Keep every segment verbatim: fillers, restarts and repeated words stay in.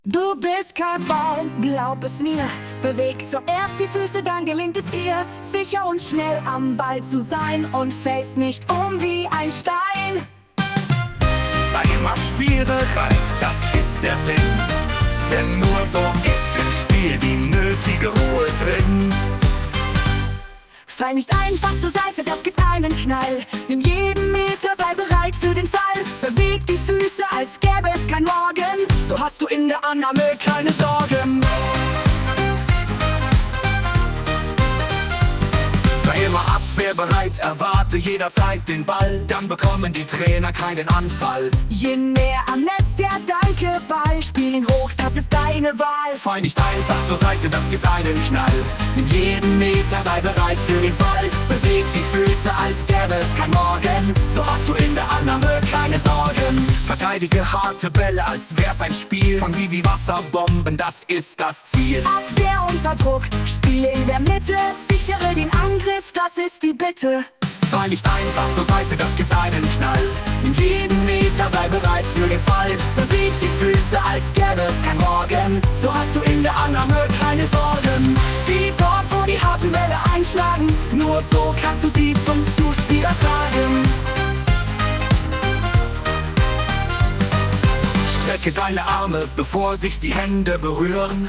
Du bist kein Baum, glaub es mir. Beweg zuerst die Füße, dann gelingt es dir, sicher und schnell am Ball zu sein und fällst nicht um wie ein Stein. Sei immer spielbereit, das ist der Sinn, denn nur so ist im Spiel die nötige Ruhe drin. Fall nicht einfach zur Seite, das gibt einen Knall. Nimm jeden Meter, sei bereit für den Fall. Beweg die Füße, als gäbe es kein Morgen. So hast du in der Annahme keine Sorgen. Sei immer abwehrbereit, erwarte jederzeit den Ball, dann bekommen die Trainer keinen Anfall. Je näher am Netz der Dankeball, spiel ihn hoch, das ist deine Wahl. Fall nicht einfach zur Seite, das gibt einen Knall. Nimm jeden Meter, sei bereit für den Fall. Beweg die Füße, als gäbe es kein Morgen. So hast du in der Annahme keine Sorgen. Verteidige harte Bälle, als wär's ein Spiel. Fang sie wie Wasserbomben, das ist das Ziel. Abwehr unter Druck, spiele in der Mitte, sichere den Angriff, das ist die Bitte. Fall nicht einfach zur Seite, das gibt einen Knall. Nimm jeden Meter, sei bereit für den Fall. Beweg die Füße, als gäbe es kein Morgen. So hast du in der Annahme keine Sorgen. Sieh dort, wo die harten Bälle einschlagen. Nur so kannst du sie zum Zuspiel ertragen. Strecke deine Arme, bevor sich die Hände berühren.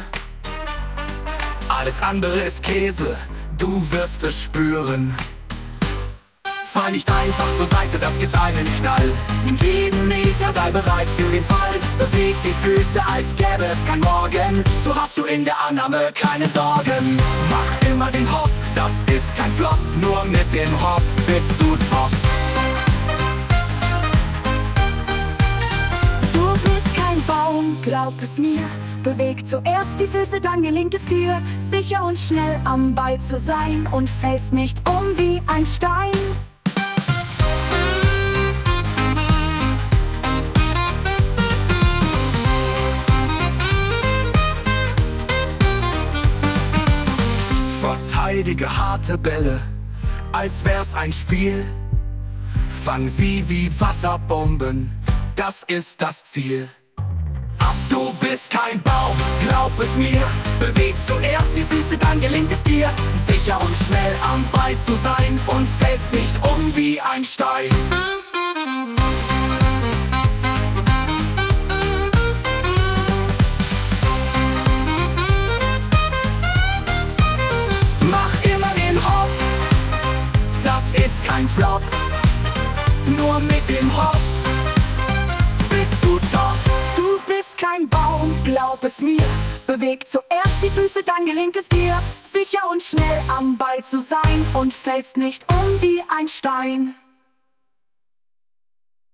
Alles andere ist Käse, du wirst es spüren. Fall nicht einfach zur Seite, das gibt einen Knall. Nimm jeden Meter, sei bereit für den Fall. Beweg die Füße, als gäbe es kein Morgen. So hast du in der Annahme keine Sorgen. Mach immer den Hop, das ist kein Flop. Nur mit dem Hop bist du top. Du bist kein Baum, glaub es mir. Beweg zuerst die Füße, dann gelingt es dir, sicher und schnell am Ball zu sein und fällst nicht um wie ein Stein. Verteidige harte Bälle, als wär's ein Spiel. Fang sie wie Wasserbomben, das ist das Ziel. Ab, du bist kein Baum, glaub es mir. Beweg zuerst die Füße, dann gelingt es dir, sicher und schnell am Ball zu sein und fällst nicht um wie ein Stein. Kein Flop, nur mit dem Hop bist du top. Du bist kein Baum, glaub es mir. Beweg zuerst die Füße, dann gelingt es dir, sicher und schnell am Ball zu sein und fällst nicht um wie ein Stein.